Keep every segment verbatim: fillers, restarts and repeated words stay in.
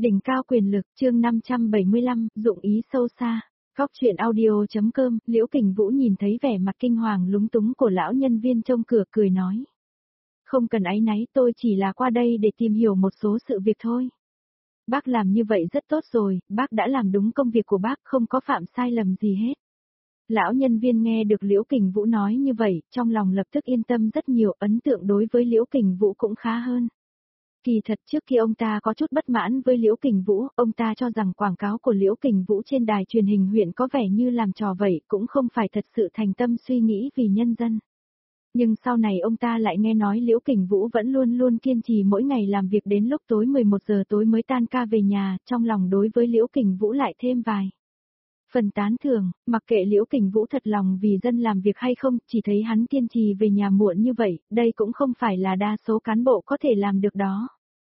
Đỉnh cao quyền lực, chương năm trăm bảy mươi lăm, dụng ý sâu xa. Góc truyện audio.com, Liễu Kình Vũ nhìn thấy vẻ mặt kinh hoàng lúng túng của lão nhân viên trông cửa cười nói. Không cần áy náy, tôi chỉ là qua đây để tìm hiểu một số sự việc thôi. Bác làm như vậy rất tốt rồi, bác đã làm đúng công việc của bác, không có phạm sai lầm gì hết. Lão nhân viên nghe được Liễu Kình Vũ nói như vậy, trong lòng lập tức yên tâm rất nhiều, ấn tượng đối với Liễu Kình Vũ cũng khá hơn. Kỳ thật trước khi ông ta có chút bất mãn với Liễu Kình Vũ, ông ta cho rằng quảng cáo của Liễu Kình Vũ trên đài truyền hình huyện có vẻ như làm trò vậy, cũng không phải thật sự thành tâm suy nghĩ vì nhân dân. Nhưng sau này ông ta lại nghe nói Liễu Kình Vũ vẫn luôn luôn kiên trì mỗi ngày làm việc đến lúc tối mười một giờ tối mới tan ca về nhà, trong lòng đối với Liễu Kình Vũ lại thêm vài phần tán thưởng, mặc kệ Liễu Kình Vũ thật lòng vì dân làm việc hay không, chỉ thấy hắn kiên trì về nhà muộn như vậy, đây cũng không phải là đa số cán bộ có thể làm được đó.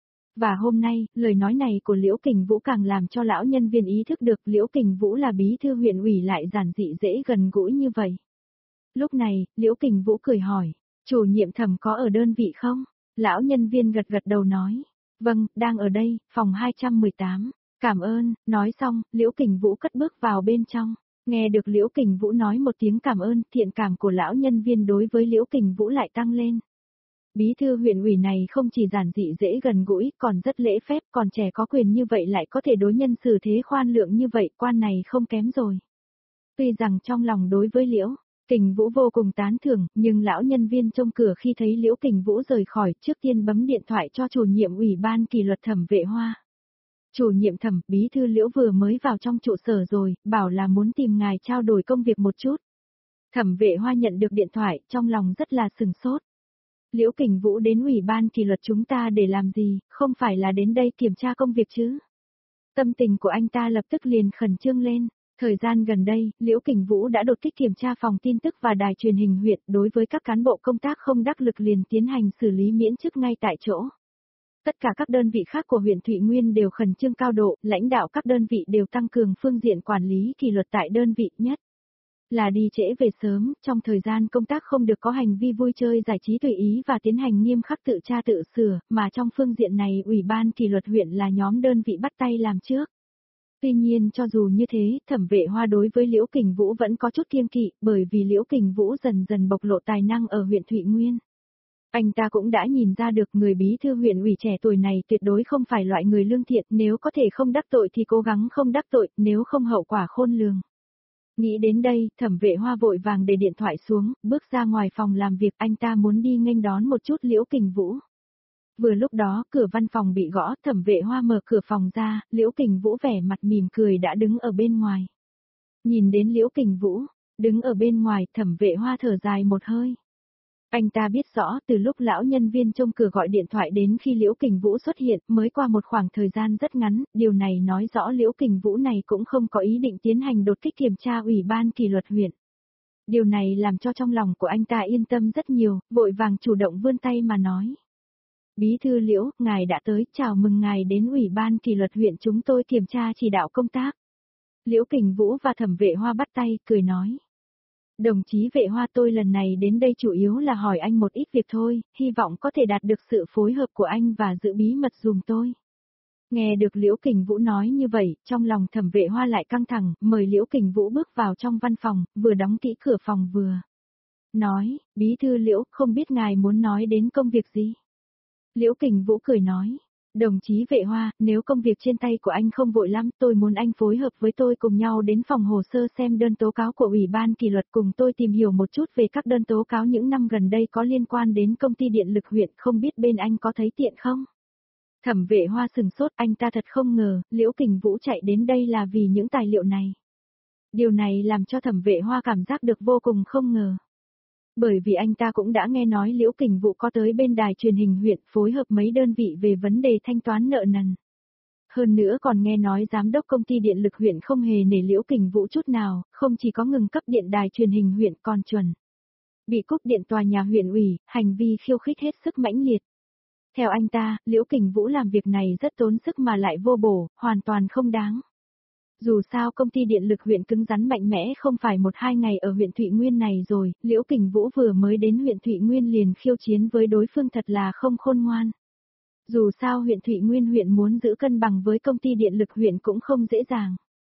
Và hôm nay, lời nói này của Liễu Kình Vũ càng làm cho lão nhân viên ý thức được Liễu Kình Vũ là bí thư huyện ủy lại giản dị dễ gần gũi như vậy. Lúc này, Liễu Kình Vũ cười hỏi, chủ nhiệm Thẩm có ở đơn vị không? Lão nhân viên gật gật đầu nói, vâng, đang ở đây, phòng hai trăm mười tám. Cảm ơn, nói xong, Liễu Kình Vũ cất bước vào bên trong. Nghe được Liễu Kình Vũ nói một tiếng cảm ơn, thiện cảm của lão nhân viên đối với Liễu Kình Vũ lại tăng lên. Bí thư huyện ủy này không chỉ giản dị dễ gần gũi, còn rất lễ phép, còn trẻ có quyền như vậy lại có thể đối nhân xử thế khoan lượng như vậy, quan này không kém rồi. Tuy rằng trong lòng đối với Liễu Kình Vũ vô cùng tán thưởng, nhưng lão nhân viên trông cửa khi thấy Liễu Kình Vũ rời khỏi, trước tiên bấm điện thoại cho chủ nhiệm ủy ban kỷ luật Thẩm Vệ Hoa. Chủ nhiệm Thẩm, bí thư Liễu vừa mới vào trong trụ sở rồi, bảo là muốn tìm ngài trao đổi công việc một chút. Thẩm Vệ Hoa nhận được điện thoại, trong lòng rất là sừng sốt. Liễu Kình Vũ đến ủy ban kỷ luật chúng ta để làm gì, không phải là đến đây kiểm tra công việc chứ? Tâm tình của anh ta lập tức liền khẩn trương lên. Thời gian gần đây, Liễu Kình Vũ đã đột kích kiểm tra phòng tin tức và đài truyền hình huyện, đối với các cán bộ công tác không đắc lực liền tiến hành xử lý miễn chức ngay tại chỗ. Tất cả các đơn vị khác của huyện Thụy Nguyên đều khẩn trương cao độ, lãnh đạo các đơn vị đều tăng cường phương diện quản lý kỷ luật tại đơn vị, nhất là đi trễ về sớm, trong thời gian công tác không được có hành vi vui chơi giải trí tùy ý và tiến hành nghiêm khắc tự tra tự sửa, mà trong phương diện này ủy ban kỷ luật huyện là nhóm đơn vị bắt tay làm trước. Tuy nhiên cho dù như thế, Thẩm Vệ Hoa đối với Liễu Kình Vũ vẫn có chút kiêng kỵ, bởi vì Liễu Kình Vũ dần dần bộc lộ tài năng ở huyện Thụy Nguyên. Anh ta cũng đã nhìn ra được người bí thư huyện ủy trẻ tuổi này tuyệt đối không phải loại người lương thiện, nếu có thể không đắc tội thì cố gắng không đắc tội, nếu không hậu quả khôn lường. Nghĩ đến đây, Thẩm Vệ Hoa vội vàng để điện thoại xuống, bước ra ngoài phòng làm việc, anh ta muốn đi nghênh đón một chút Liễu Kình Vũ. Vừa lúc đó, cửa văn phòng bị gõ, Thẩm Vệ Hoa mở cửa phòng ra, Liễu Kình Vũ vẻ mặt mỉm cười đã đứng ở bên ngoài. Nhìn đến Liễu Kình Vũ, đứng ở bên ngoài, Thẩm Vệ Hoa thở dài một hơi. Anh ta biết rõ, từ lúc lão nhân viên trông cửa gọi điện thoại đến khi Liễu Kình Vũ xuất hiện, mới qua một khoảng thời gian rất ngắn, điều này nói rõ Liễu Kình Vũ này cũng không có ý định tiến hành đột kích kiểm tra ủy ban kỷ luật huyện. Điều này làm cho trong lòng của anh ta yên tâm rất nhiều, vội vàng chủ động vươn tay mà nói. Bí thư Liễu, ngài đã tới, chào mừng ngài đến ủy ban kỷ luật huyện chúng tôi kiểm tra chỉ đạo công tác. Liễu Kình Vũ và Thẩm Vệ Hoa bắt tay, cười nói. Đồng chí Vệ Hoa, tôi lần này đến đây chủ yếu là hỏi anh một ít việc thôi, hy vọng có thể đạt được sự phối hợp của anh và giữ bí mật dùm tôi. Nghe được Liễu Kình Vũ nói như vậy, trong lòng Thẩm Vệ Hoa lại căng thẳng, mời Liễu Kình Vũ bước vào trong văn phòng, vừa đóng kỹ cửa phòng vừa nói, bí thư Liễu, không biết ngài muốn nói đến công việc gì? Liễu Kình Vũ cười nói, đồng chí Vệ Hoa, nếu công việc trên tay của anh không vội lắm, tôi muốn anh phối hợp với tôi cùng nhau đến phòng hồ sơ xem đơn tố cáo của ủy ban kỷ luật, cùng tôi tìm hiểu một chút về các đơn tố cáo những năm gần đây có liên quan đến công ty điện lực huyện, không biết bên anh có thấy tiện không? Thẩm Vệ Hoa sừng sốt, anh ta thật không ngờ, Liễu Kình Vũ chạy đến đây là vì những tài liệu này. Điều này làm cho Thẩm Vệ Hoa cảm giác được vô cùng không ngờ. Bởi vì anh ta cũng đã nghe nói Liễu Kình Vũ có tới bên đài truyền hình huyện phối hợp mấy đơn vị về vấn đề thanh toán nợ nần. Hơn nữa còn nghe nói giám đốc công ty điện lực huyện không hề nể Liễu Kình Vũ chút nào, không chỉ có ngừng cấp điện đài truyền hình huyện còn chuẩn bị cúp điện tòa nhà huyện ủy, hành vi khiêu khích hết sức mãnh liệt. Theo anh ta, Liễu Kình Vũ làm việc này rất tốn sức mà lại vô bổ, hoàn toàn không đáng. Dù sao công ty điện lực huyện cứng rắn mạnh mẽ không phải một hai ngày ở huyện Thụy Nguyên này rồi, Liễu Kình Vũ vừa mới đến huyện Thụy Nguyên liền khiêu chiến với đối phương thật là không khôn ngoan. Dù sao huyện Thụy Nguyên huyện muốn giữ cân bằng với công ty điện lực huyện cũng không dễ dàng.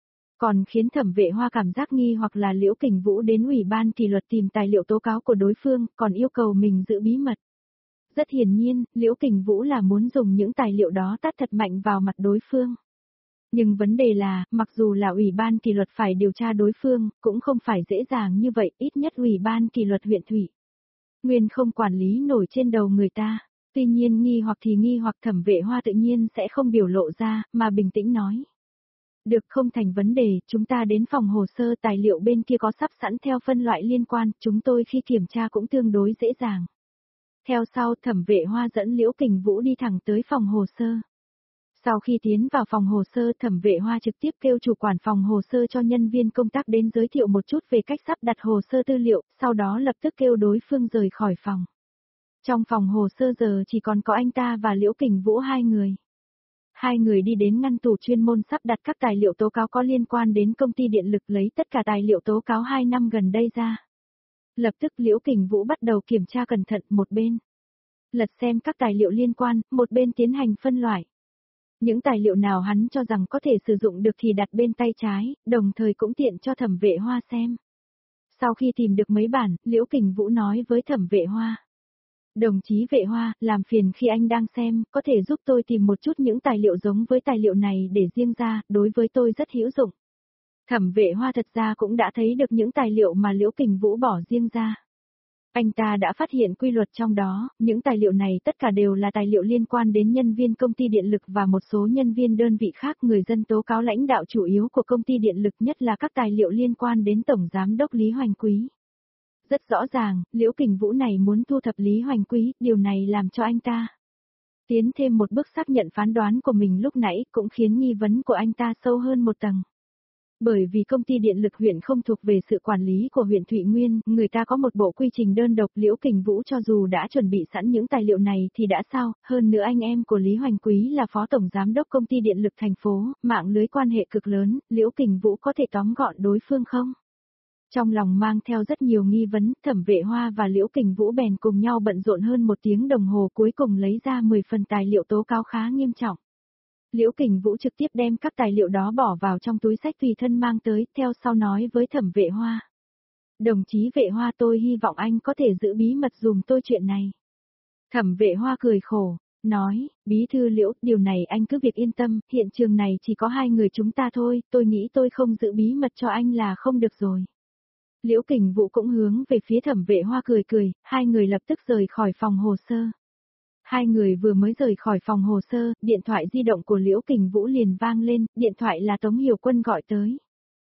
Còn khiến Thẩm Vệ Hoa cảm giác nghi hoặc là Liễu Kình Vũ đến ủy ban kỷ luật tìm tài liệu tố cáo của đối phương, còn yêu cầu mình giữ bí mật. Rất hiển nhiên, Liễu Kình Vũ là muốn dùng những tài liệu đó tát thật mạnh vào mặt đối phương. Nhưng vấn đề là, mặc dù là ủy ban kỷ luật phải điều tra đối phương, cũng không phải dễ dàng như vậy, ít nhất ủy ban kỷ luật huyện Thụy Nguyên không quản lý nổi trên đầu người ta. Tuy nhiên nghi hoặc thì nghi hoặc Thẩm Vệ Hoa tự nhiên sẽ không biểu lộ ra, mà bình tĩnh nói. Được, không thành vấn đề, chúng ta đến phòng hồ sơ tài liệu bên kia có sắp sẵn theo phân loại liên quan, chúng tôi khi kiểm tra cũng tương đối dễ dàng. Theo sau Thẩm Vệ Hoa dẫn Liễu Kình Vũ đi thẳng tới phòng hồ sơ. Sau khi tiến vào phòng hồ sơ, Thẩm Vệ Hoa trực tiếp kêu chủ quản phòng hồ sơ cho nhân viên công tác đến giới thiệu một chút về cách sắp đặt hồ sơ tư liệu, sau đó lập tức kêu đối phương rời khỏi phòng. Trong phòng hồ sơ giờ chỉ còn có anh ta và Liễu Kình Vũ hai người. Hai người đi đến ngăn tủ chuyên môn sắp đặt các tài liệu tố cáo có liên quan đến công ty điện lực, lấy tất cả tài liệu tố cáo hai năm gần đây ra. Lập tức Liễu Kình Vũ bắt đầu kiểm tra cẩn thận, một bên lật xem các tài liệu liên quan, một bên tiến hành phân loại. Những tài liệu nào hắn cho rằng có thể sử dụng được thì đặt bên tay trái, đồng thời cũng tiện cho Thẩm Vệ Hoa xem. Sau khi tìm được mấy bản, Liễu Kình Vũ nói với Thẩm Vệ Hoa. Đồng chí Vệ Hoa, làm phiền khi anh đang xem, có thể giúp tôi tìm một chút những tài liệu giống với tài liệu này để riêng ra, đối với tôi rất hữu dụng. Thẩm Vệ Hoa thật ra cũng đã thấy được những tài liệu mà Liễu Kình Vũ bỏ riêng ra. Anh ta đã phát hiện quy luật trong đó, những tài liệu này tất cả đều là tài liệu liên quan đến nhân viên công ty điện lực và một số nhân viên đơn vị khác, người dân tố cáo lãnh đạo chủ yếu của công ty điện lực, nhất là các tài liệu liên quan đến Tổng Giám đốc Lý Hoành Quý. Rất rõ ràng, Liễu Kình Vũ này muốn thu thập Lý Hoành Quý, điều này làm cho anh ta tiến thêm một bước xác nhận phán đoán của mình lúc nãy, cũng khiến nghi vấn của anh ta sâu hơn một tầng. Bởi vì công ty điện lực huyện không thuộc về sự quản lý của huyện Thụy Nguyên, người ta có một bộ quy trình đơn độc, Liễu Kình Vũ cho dù đã chuẩn bị sẵn những tài liệu này thì đã sao, hơn nữa anh em của Lý Hoành Quý là phó tổng giám đốc công ty điện lực thành phố, mạng lưới quan hệ cực lớn, Liễu Kình Vũ có thể tóm gọn đối phương không? Trong lòng mang theo rất nhiều nghi vấn, Thẩm Vệ Hoa và Liễu Kình Vũ bèn cùng nhau bận rộn hơn một tiếng đồng hồ, cuối cùng lấy ra mười phần tài liệu tố cáo khá nghiêm trọng. Liễu Kình Vũ trực tiếp đem các tài liệu đó bỏ vào trong túi xách tùy thân mang tới, theo sau nói với Thẩm Vệ Hoa. Đồng chí Vệ Hoa, tôi hy vọng anh có thể giữ bí mật dùm tôi chuyện này. Thẩm Vệ Hoa cười khổ, nói, bí thư Liễu, điều này anh cứ việc yên tâm, hiện trường này chỉ có hai người chúng ta thôi, tôi nghĩ tôi không giữ bí mật cho anh là không được rồi. Liễu Kình Vũ cũng hướng về phía Thẩm Vệ Hoa cười cười, hai người lập tức rời khỏi phòng hồ sơ. Hai người vừa mới rời khỏi phòng hồ sơ, điện thoại di động của Liễu Kình Vũ liền vang lên, điện thoại là Tống Hiểu Quân gọi tới.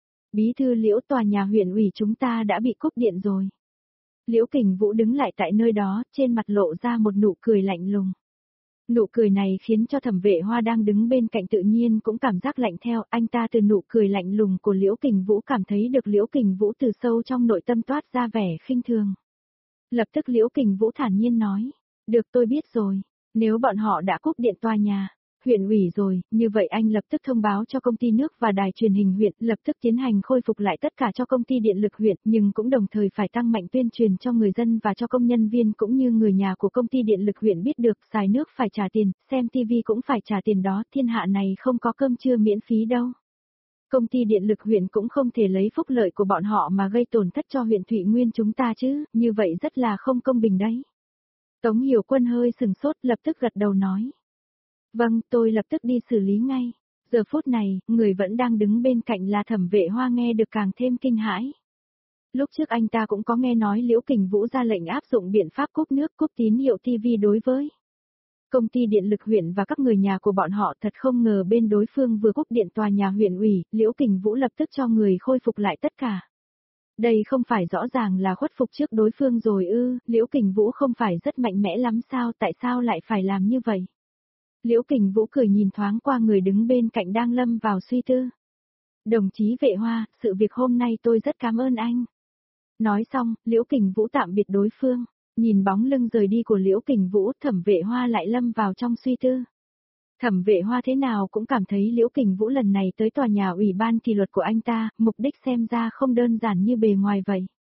Bí thư Liễu, tòa nhà huyện ủy chúng ta đã bị cúp điện rồi. Liễu Kình Vũ đứng lại tại nơi đó, trên mặt lộ ra một nụ cười lạnh lùng. Nụ cười này khiến cho Thẩm Vệ Hoa đang đứng bên cạnh tự nhiên cũng cảm giác lạnh theo, anh ta từ nụ cười lạnh lùng của Liễu Kình Vũ cảm thấy được Liễu Kình Vũ từ sâu trong nội tâm toát ra vẻ khinh thường. Lập tức Liễu Kình Vũ thản nhiên nói, được, tôi biết rồi, nếu bọn họ đã cúp điện tòa nhà huyện ủy rồi, như vậy anh lập tức thông báo cho công ty nước và đài truyền hình huyện, lập tức tiến hành khôi phục lại tất cả cho công ty điện lực huyện, nhưng cũng đồng thời phải tăng mạnh tuyên truyền cho người dân và cho công nhân viên cũng như người nhà của công ty điện lực huyện biết được, xài nước phải trả tiền, xem tivi cũng phải trả tiền đó, thiên hạ này không có cơm trưa miễn phí đâu. Công ty điện lực huyện cũng không thể lấy phúc lợi của bọn họ mà gây tổn thất cho huyện Thụy Nguyên chúng ta chứ, như vậy rất là không công bình đấy. Tống Hiểu Quân hơi sừng sốt, lập tức gật đầu nói. Vâng, tôi lập tức đi xử lý ngay. Giờ phút này, người vẫn đang đứng bên cạnh là Thẩm Vệ Hoa nghe được càng thêm kinh hãi. Lúc trước anh ta cũng có nghe nói Liễu Kình Vũ ra lệnh áp dụng biện pháp cúp nước, cúp tín hiệu tivi đối với công ty điện lực huyện và các người nhà của bọn họ, thật không ngờ bên đối phương vừa cúp điện tòa nhà huyện ủy, Liễu Kình Vũ lập tức cho người khôi phục lại tất cả. Đây không phải rõ ràng là khuất phục trước đối phương rồi ư, Liễu Kình Vũ không phải rất mạnh mẽ lắm sao, tại sao lại phải làm như vậy? Liễu Kình Vũ cười nhìn thoáng qua người đứng bên cạnh đang lâm vào suy tư. Đồng chí Vệ Hoa, sự việc hôm nay tôi rất cảm ơn anh. Nói xong, Liễu Kình Vũ tạm biệt đối phương, nhìn bóng lưng rời đi của Liễu Kình Vũ, Thẩm Vệ Hoa lại lâm vào trong suy tư. Thẩm Vệ Hoa thế nào cũng cảm thấy Liễu Kình Vũ lần này tới tòa nhà ủy ban kỷ luật của anh ta, mục đích xem ra không đơn giản như bề ngoài vậy.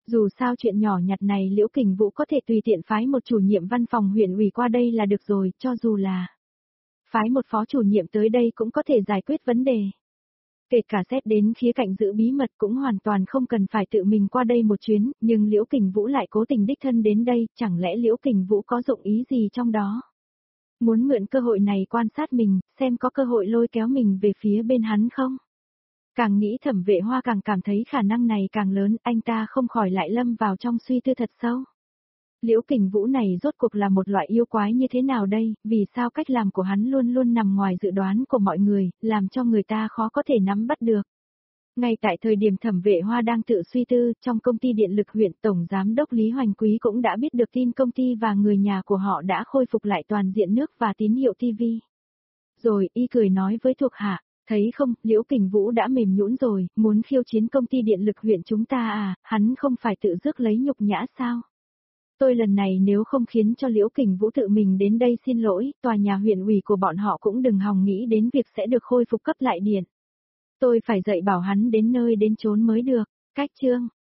Dù sao chuyện nhỏ nhặt này Liễu Kình Vũ có thể tùy tiện phái một chủ nhiệm văn phòng huyện ủy qua đây là được rồi, cho dù là phái một phó chủ nhiệm tới đây cũng có thể giải quyết vấn đề. Kể cả xét đến khía cạnh giữ bí mật cũng hoàn toàn không cần phải tự mình qua đây một chuyến, nhưng Liễu Kình Vũ lại cố tình đích thân đến đây, chẳng lẽ Liễu Kình Vũ có dụng ý gì trong đó? Muốn mượn cơ hội này quan sát mình, xem có cơ hội lôi kéo mình về phía bên hắn không? Càng nghĩ Thẩm Vệ Hoa càng cảm thấy khả năng này càng lớn, anh ta không khỏi lại lâm vào trong suy tư thật sâu. Liễu Kình Vũ này rốt cuộc là một loại yêu quái như thế nào đây, vì sao cách làm của hắn luôn luôn nằm ngoài dự đoán của mọi người, làm cho người ta khó có thể nắm bắt được. Ngay tại thời điểm Thẩm Vệ Hoa đang tự suy tư, trong công ty điện lực huyện Tổng Giám đốc Lý Hoành Quý cũng đã biết được tin công ty và người nhà của họ đã khôi phục lại toàn diện nước và tín hiệu ti vi. Rồi, y cười nói với thuộc hạ, thấy không, Liễu Kình Vũ đã mềm nhũn rồi, muốn khiêu chiến công ty điện lực huyện chúng ta à, hắn không phải tự rước lấy nhục nhã sao? Tôi lần này nếu không khiến cho Liễu Kình Vũ tự mình đến đây xin lỗi, tòa nhà huyện ủy của bọn họ cũng đừng hòng nghĩ đến việc sẽ được khôi phục cấp lại điện. Tôi phải dạy bảo hắn đến nơi đến chốn mới được. Cách chương